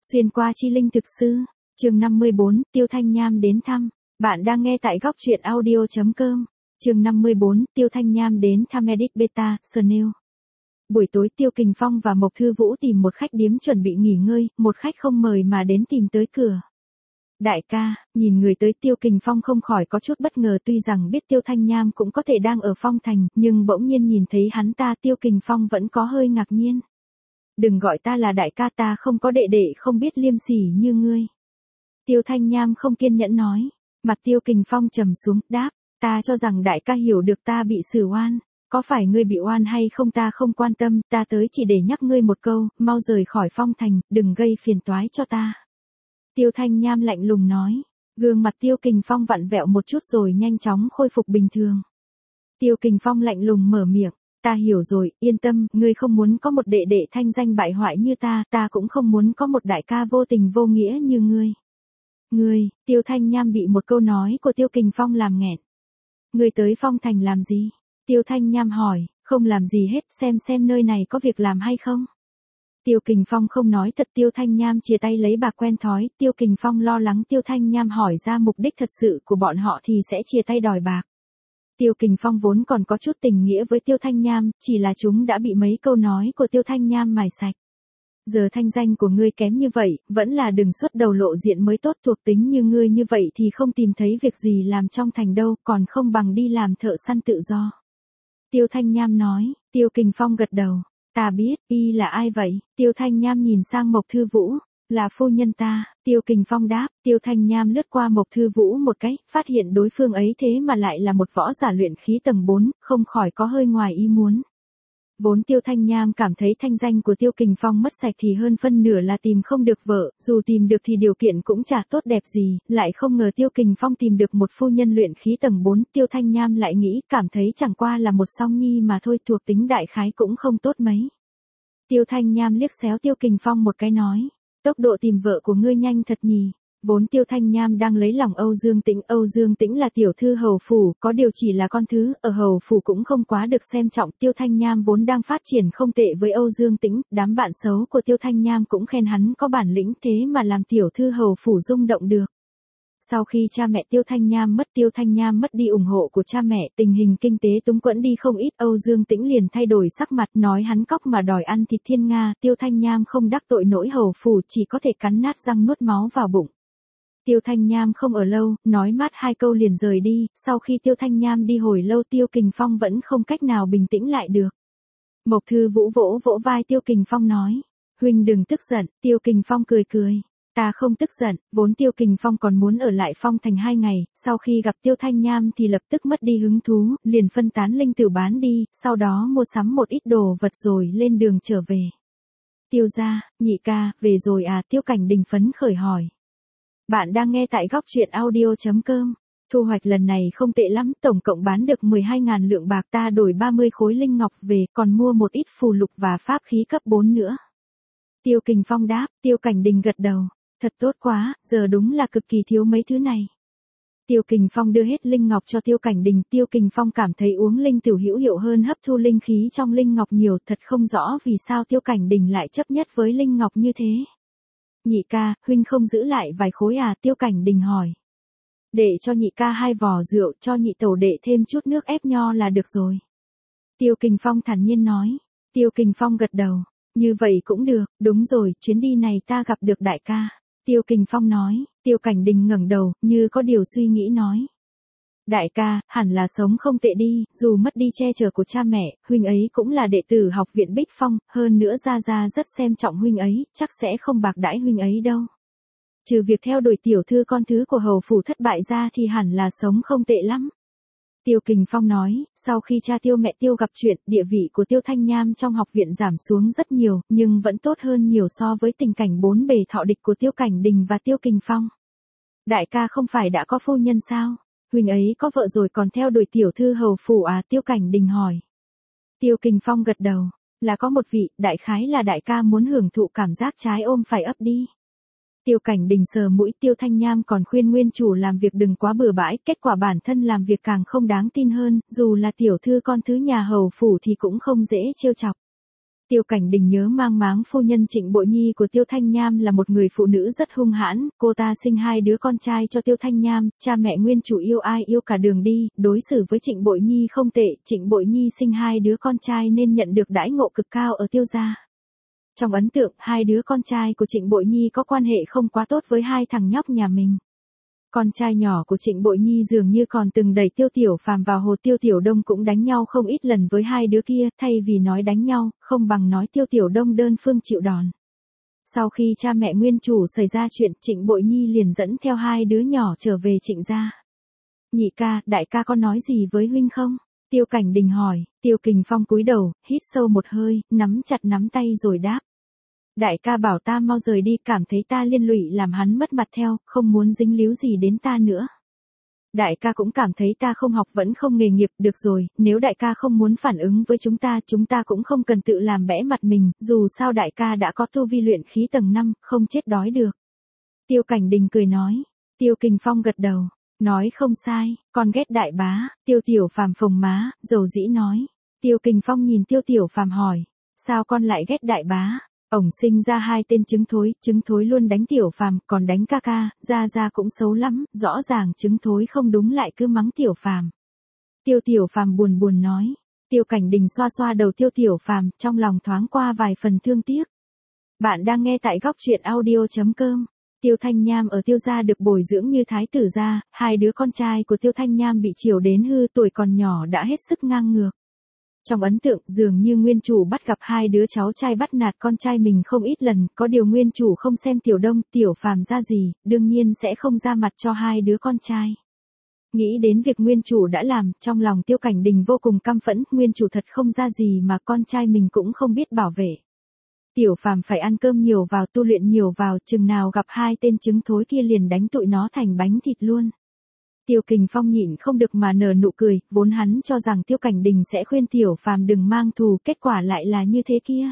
Xuyên qua chi linh thực sư, chương 54, Tiêu Thanh Nham đến thăm. Bạn đang nghe tại góc truyện audio.com. Chương 54, Tiêu Thanh Nham đến thăm Edit Beta, Snail. Buổi tối Tiêu Kình Phong và Mộc Thư Vũ tìm một khách điếm chuẩn bị nghỉ ngơi, một khách không mời mà đến tìm tới cửa. Đại ca, nhìn người tới Tiêu Kình Phong không khỏi có chút bất ngờ, tuy rằng biết Tiêu Thanh Nham cũng có thể đang ở Phong Thành, nhưng bỗng nhiên nhìn thấy hắn ta Tiêu Kình Phong vẫn có hơi ngạc nhiên. Đừng gọi ta là đại ca, ta không có đệ đệ không biết liêm sỉ như ngươi. Tiêu Thanh Nham không kiên nhẫn nói. Mặt Tiêu Kình Phong trầm xuống, đáp, ta cho rằng đại ca hiểu được ta bị xử oan. Có phải ngươi bị oan hay không ta không quan tâm, ta tới chỉ để nhắc ngươi một câu, mau rời khỏi Phong Thành, đừng gây phiền toái cho ta. Tiêu Thanh Nham lạnh lùng nói. Gương mặt Tiêu Kình Phong vặn vẹo một chút rồi nhanh chóng khôi phục bình thường. Tiêu Kình Phong lạnh lùng mở miệng. Ta hiểu rồi, yên tâm, ngươi không muốn có một đệ đệ thanh danh bại hoại như ta cũng không muốn có một đại ca vô tình vô nghĩa như ngươi. Ngươi, Tiêu Thanh Nham bị một câu nói của Tiêu Kình Phong làm nghẹn. Ngươi tới Phong Thành làm gì? Tiêu Thanh Nham hỏi, không làm gì hết, xem nơi này có việc làm hay không. Tiêu Kình Phong không nói thật, Tiêu Thanh Nham chia tay lấy bạc quen thói, Tiêu Kình Phong lo lắng Tiêu Thanh Nham hỏi ra mục đích thật sự của bọn họ thì sẽ chia tay đòi bạc. Tiêu Kình Phong vốn còn có chút tình nghĩa với Tiêu Thanh Nham, chỉ là chúng đã bị mấy câu nói của Tiêu Thanh Nham mài sạch. Giờ thanh danh của ngươi kém như vậy, vẫn là đừng xuất đầu lộ diện mới tốt, thuộc tính như ngươi như vậy thì không tìm thấy việc gì làm trong thành đâu, còn không bằng đi làm thợ săn tự do. Tiêu Thanh Nham nói. Tiêu Kình Phong gật đầu. Ta biết, y là ai vậy? Tiêu Thanh Nham nhìn sang Mộc Thư Vũ. Là phu nhân ta. Tiêu Kình Phong đáp. Tiêu Thanh Nham lướt qua Mộc Thư Vũ một cái, phát hiện đối phương ấy thế mà lại là một võ giả luyện khí tầng 4, không khỏi có hơi ngoài ý muốn. Vốn Tiêu Thanh Nham cảm thấy thanh danh của Tiêu Kình Phong mất sạch thì hơn phân nửa là tìm không được vợ, dù tìm được thì điều kiện cũng chả tốt đẹp gì, lại không ngờ Tiêu Kình Phong tìm được một phu nhân luyện khí tầng 4, Tiêu Thanh Nham lại nghĩ, cảm thấy chẳng qua là một song nhi mà thôi, thuộc tính đại khái cũng không tốt mấy. Tiêu Thanh Nham liếc xéo Tiêu Kình Phong một cái nói, tốc độ tìm vợ của ngươi nhanh thật nhỉ. Vốn Tiêu Thanh Nham đang lấy lòng Âu Dương Tĩnh là tiểu thư hầu phủ, có điều chỉ là con thứ, ở hầu phủ cũng không quá được xem trọng, Tiêu Thanh Nham vốn đang phát triển không tệ với Âu Dương Tĩnh, đám bạn xấu của Tiêu Thanh Nham cũng khen hắn có bản lĩnh, thế mà làm tiểu thư hầu phủ rung động được. Sau khi cha mẹ Tiêu Thanh Nham mất đi ủng hộ của cha mẹ, tình hình kinh tế túng quẫn đi không ít, Âu Dương Tĩnh liền thay đổi sắc mặt, nói hắn cóc mà đòi ăn thịt thiên nga, Tiêu Thanh Nham không đắc tội nổi hầu phủ, chỉ có thể cắn nát răng nuốt máu vào bụng. Tiêu Thanh Nham không ở lâu, nói mát hai câu liền rời đi, sau khi Tiêu Thanh Nham đi hồi lâu Tiêu Kình Phong vẫn không cách nào bình tĩnh lại được. Mộc Thư Vũ vỗ vỗ vai Tiêu Kình Phong nói, huynh đừng tức giận, Tiêu Kình Phong cười, ta không tức giận, vốn Tiêu Kình Phong còn muốn ở lại Phong Thành 2 ngày, sau khi gặp Tiêu Thanh Nham thì lập tức mất đi hứng thú, liền phân tán linh tử bán đi, sau đó mua sắm một ít đồ vật rồi lên đường trở về. Tiêu gia, nhị ca, về rồi à? Tiêu Cảnh Đình phấn khởi hỏi. Bạn đang nghe tại góc truyện audio.com. Thu hoạch lần này không tệ lắm, tổng cộng bán được 12.000 lượng bạc, ta đổi 30 khối linh ngọc về, còn mua một ít phù lục và pháp khí cấp 4 nữa. Tiêu Kình Phong đáp. Tiêu Cảnh Đình gật đầu. Thật tốt quá, giờ đúng là cực kỳ thiếu mấy thứ này. Tiêu Kình Phong đưa hết linh ngọc cho Tiêu Cảnh Đình, Tiêu Kình Phong cảm thấy uống linh tiểu hữu hiệu hơn hấp thu linh khí trong linh ngọc nhiều, thật không rõ vì sao Tiêu Cảnh Đình lại chấp nhất với linh ngọc như thế. Nhị ca, huynh không giữ lại vài khối à? Tiêu Cảnh Đình hỏi. Để cho nhị ca 2 vò rượu, cho nhị tẩu đệ thêm chút nước ép nho là được rồi. Tiêu Kình Phong thản nhiên nói. Tiêu Kình Phong gật đầu. Như vậy cũng được, đúng rồi, chuyến đi này ta gặp được đại ca. Tiêu Kình Phong nói. Tiêu Cảnh Đình ngẩng đầu, như có điều suy nghĩ nói. Đại ca, hẳn là sống không tệ đi, dù mất đi che chở của cha mẹ, huynh ấy cũng là đệ tử học viện Bích Phong, hơn nữa gia gia rất xem trọng huynh ấy, chắc sẽ không bạc đãi huynh ấy đâu. Trừ việc theo đuổi tiểu thư con thứ của hầu phủ thất bại ra thì hẳn là sống không tệ lắm. Tiêu Kình Phong nói, sau khi cha Tiêu mẹ Tiêu gặp chuyện, địa vị của Tiêu Thanh Nham trong học viện giảm xuống rất nhiều, nhưng vẫn tốt hơn nhiều so với tình cảnh bốn bề thọ địch của Tiêu Cảnh Đình và Tiêu Kình Phong. Đại ca không phải đã có phu nhân sao? Huynh ấy có vợ rồi còn theo đuổi tiểu thư hầu phủ à? Tiêu Cảnh Đình hỏi. Tiêu Kình Phong gật đầu. Là có một vị, đại khái là đại ca muốn hưởng thụ cảm giác trái ôm phải ấp đi. Tiêu Cảnh Đình sờ mũi. Tiêu Thanh Nham còn khuyên nguyên chủ làm việc đừng quá bừa bãi, kết quả bản thân làm việc càng không đáng tin hơn, dù là tiểu thư con thứ nhà hầu phủ thì cũng không dễ trêu chọc. Tiêu Cảnh Đình nhớ mang máng phu nhân Trịnh Bội Nhi của Tiêu Thanh Nham là một người phụ nữ rất hung hãn, cô ta sinh 2 đứa con trai cho Tiêu Thanh Nham, cha mẹ nguyên chủ yêu ai yêu cả đường đi, đối xử với Trịnh Bội Nhi không tệ, Trịnh Bội Nhi sinh 2 đứa con trai nên nhận được đãi ngộ cực cao ở Tiêu gia. Trong ấn tượng, 2 đứa con trai của Trịnh Bội Nhi có quan hệ không quá tốt với 2 thằng nhóc nhà mình. Con trai nhỏ của Trịnh Bội Nhi dường như còn từng đẩy Tiêu Tiểu Phàm vào hồ, Tiêu Tiểu Đông cũng đánh nhau không ít lần với 2 đứa kia, thay vì nói đánh nhau, không bằng nói Tiêu Tiểu Đông đơn phương chịu đòn. Sau khi cha mẹ nguyên chủ xảy ra chuyện, Trịnh Bội Nhi liền dẫn theo 2 đứa nhỏ trở về Trịnh gia. Nhị ca, đại ca có nói gì với huynh không? Tiêu Cảnh Đình hỏi. Tiêu Kình Phong cúi đầu, hít sâu một hơi, nắm chặt nắm tay rồi đáp. Đại ca bảo ta mau rời đi, cảm thấy ta liên lụy làm hắn mất mặt theo, không muốn dính líu gì đến ta nữa. Đại ca cũng cảm thấy ta không học vẫn không nghề nghiệp, được rồi, nếu đại ca không muốn phản ứng với chúng ta cũng không cần tự làm bẽ mặt mình, dù sao đại ca đã có tu vi luyện khí tầng 5, không chết đói được. Tiêu Cảnh Đình cười nói. Tiêu Kình Phong gật đầu, nói không sai, con ghét đại bá. Tiêu Tiểu Phàm phồng má, dầu dĩ nói. Tiêu Kình Phong nhìn Tiêu Tiểu Phàm hỏi, sao con lại ghét đại bá? Ổng sinh ra 2 tên trứng thối luôn đánh Tiểu Phàm, còn đánh ca ca, ra cũng xấu lắm, rõ ràng trứng thối không đúng lại cứ mắng Tiểu Phàm. Tiểu Phàm buồn nói. Tiêu Cảnh Đình xoa xoa đầu Tiểu Phàm, trong lòng thoáng qua vài phần thương tiếc. Bạn đang nghe tại góc truyện audio.com. Tiêu Thanh Nham ở Tiêu gia được bồi dưỡng như thái tử gia, 2 đứa con trai của Tiêu Thanh Nham bị chiều đến hư, tuổi còn nhỏ đã hết sức ngang ngược. Trong ấn tượng, dường như nguyên chủ bắt gặp 2 đứa cháu trai bắt nạt con trai mình không ít lần, có điều nguyên chủ không xem Tiểu Đông, Tiểu Phàm ra gì, đương nhiên sẽ không ra mặt cho 2 đứa con trai. Nghĩ đến việc nguyên chủ đã làm, trong lòng Tiêu Cảnh Đình vô cùng căm phẫn, nguyên chủ thật không ra gì mà con trai mình cũng không biết bảo vệ. Tiểu Phàm phải ăn cơm nhiều vào, tu luyện nhiều vào, chừng nào gặp 2 tên trứng thối kia liền đánh tụi nó thành bánh thịt luôn. Tiêu Kình Phong nhịn không được mà nở nụ cười, vốn hắn cho rằng Tiêu Cảnh Đình sẽ khuyên Tiểu Phàm đừng mang thù, kết quả lại là như thế kia.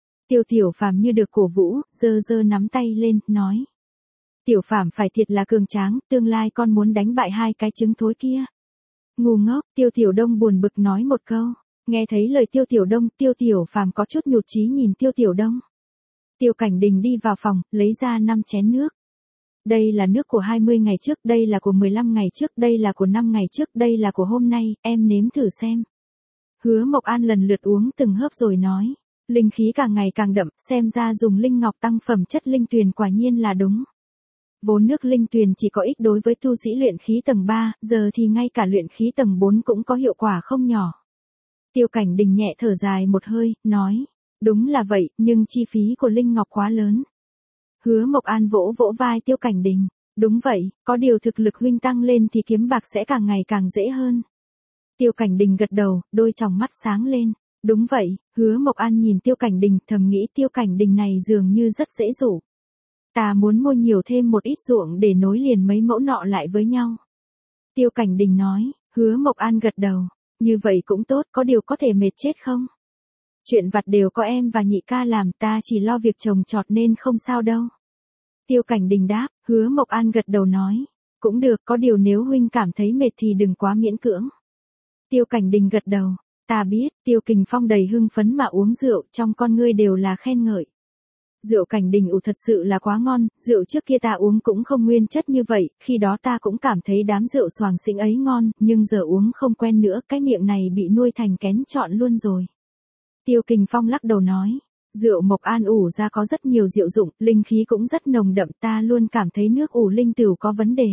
Tiểu Phàm như được cổ vũ, giơ nắm tay lên, nói. Tiểu Phàm phải thiệt là cường tráng, tương lai con muốn đánh bại 2 cái trứng thối kia. Ngu ngốc, Tiểu Đông buồn bực nói một câu. Nghe thấy lời Tiểu Đông, Tiểu Phàm có chút nhụt chí nhìn Tiểu Đông. Tiêu Cảnh Đình đi vào phòng, lấy ra 5 chén nước. Đây là nước của 20 ngày trước, đây là của 15 ngày trước, đây là của 5 ngày trước, đây là của hôm nay, em nếm thử xem. Hứa Mộc An lần lượt uống từng hớp rồi nói. Linh khí càng ngày càng đậm, xem ra dùng linh ngọc tăng phẩm chất linh tuyền quả nhiên là đúng. Vốn nước linh tuyền chỉ có ích đối với tu sĩ luyện khí tầng 3, giờ thì ngay cả luyện khí tầng 4 cũng có hiệu quả không nhỏ. Tiêu Cảnh Đình nhẹ thở dài một hơi, nói. Đúng là vậy, nhưng chi phí của linh ngọc quá lớn. Hứa Mộc An vỗ vai Tiêu Cảnh Đình. Đúng vậy, có điều thực lực huynh tăng lên thì kiếm bạc sẽ càng ngày càng dễ hơn. Tiêu Cảnh Đình gật đầu, đôi tròng mắt sáng lên. Đúng vậy, Hứa Mộc An nhìn Tiêu Cảnh Đình, thầm nghĩ Tiêu Cảnh Đình này dường như rất dễ dụ. Ta muốn mua nhiều thêm một ít ruộng để nối liền mấy mẫu nọ lại với nhau. Tiêu Cảnh Đình nói. Hứa Mộc An gật đầu. Như vậy cũng tốt, có điều có thể mệt chết không? Chuyện vặt đều có em và nhị ca làm, ta chỉ lo việc trồng trọt nên không sao đâu. Tiêu Cảnh Đình đáp. Hứa Mộc An gật đầu nói. Cũng được, có điều nếu huynh cảm thấy mệt thì đừng quá miễn cưỡng. Tiêu Cảnh Đình gật đầu. Ta biết. Tiêu Kình Phong đầy hưng phấn mà uống rượu, trong con ngươi đều là khen ngợi. Rượu Cảnh Đình thật sự là quá ngon, rượu trước kia ta uống cũng không nguyên chất như vậy, khi đó ta cũng cảm thấy đám rượu xoàng xĩnh ấy ngon, nhưng giờ uống không quen nữa, cái miệng này bị nuôi thành kén chọn luôn rồi. Tiêu Kình Phong lắc đầu nói. Rượu Mộc An ủ ra có rất nhiều diệu dụng, linh khí cũng rất nồng đậm, ta luôn cảm thấy nước ủ linh tửu có vấn đề.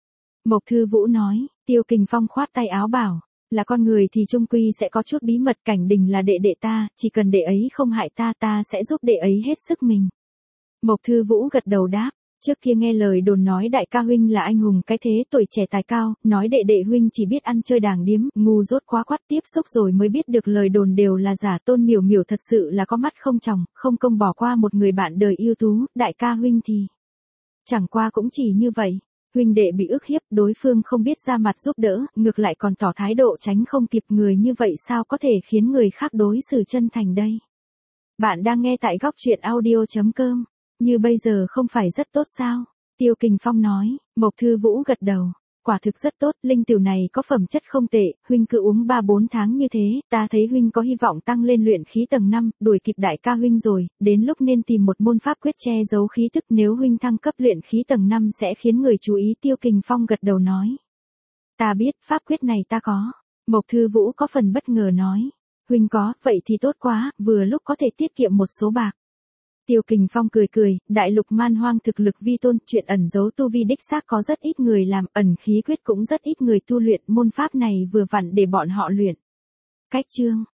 Mộc Thư Vũ nói. Tiêu Kình Phong khoát tay áo bảo. Là con người thì chung quy sẽ có chút bí mật, Cảnh Đình là đệ đệ ta, chỉ cần đệ ấy không hại ta, ta sẽ giúp đệ ấy hết sức mình. Mộc Thư Vũ gật đầu đáp. Trước kia nghe lời đồn nói đại ca huynh là anh hùng cái thế, tuổi trẻ tài cao, nói đệ đệ huynh chỉ biết ăn chơi đàng điếm, ngu dốt quá quắt, tiếp xúc rồi mới biết được lời đồn đều là giả. Tôn Miểu Miểu thật sự là có mắt không tròng, không công bỏ qua một người bạn đời ưu tú, đại ca huynh thì chẳng qua cũng chỉ như vậy. Huynh đệ bị ức hiếp, đối phương không biết ra mặt giúp đỡ, ngược lại còn tỏ thái độ tránh không kịp, người như vậy sao có thể khiến người khác đối xử chân thành đây. Bạn đang nghe tại góc truyện audio.com. Như bây giờ không phải rất tốt sao? Tiêu Kình Phong nói. Mộc Thư Vũ gật đầu. Quả thực rất tốt, linh tiểu này có phẩm chất không tệ, huynh cứ uống 3-4 tháng như thế, ta thấy huynh có hy vọng tăng lên luyện khí tầng 5, đuổi kịp đại ca huynh rồi, đến lúc nên tìm một môn pháp quyết che giấu khí tức, nếu huynh thăng cấp luyện khí tầng 5 sẽ khiến người chú ý. Tiêu Kình Phong gật đầu nói. Ta biết, pháp quyết này ta có. Mộc Thư Vũ có phần bất ngờ nói. Huynh có, vậy thì tốt quá, vừa lúc có thể tiết kiệm một số bạc. Tiêu Kình Phong cười cười, đại lục man hoang thực lực vi tôn, chuyện ẩn giấu tu vi đích xác có rất ít người làm, ẩn khí quyết cũng rất ít người tu luyện, môn pháp này vừa vặn để bọn họ luyện. Cách chương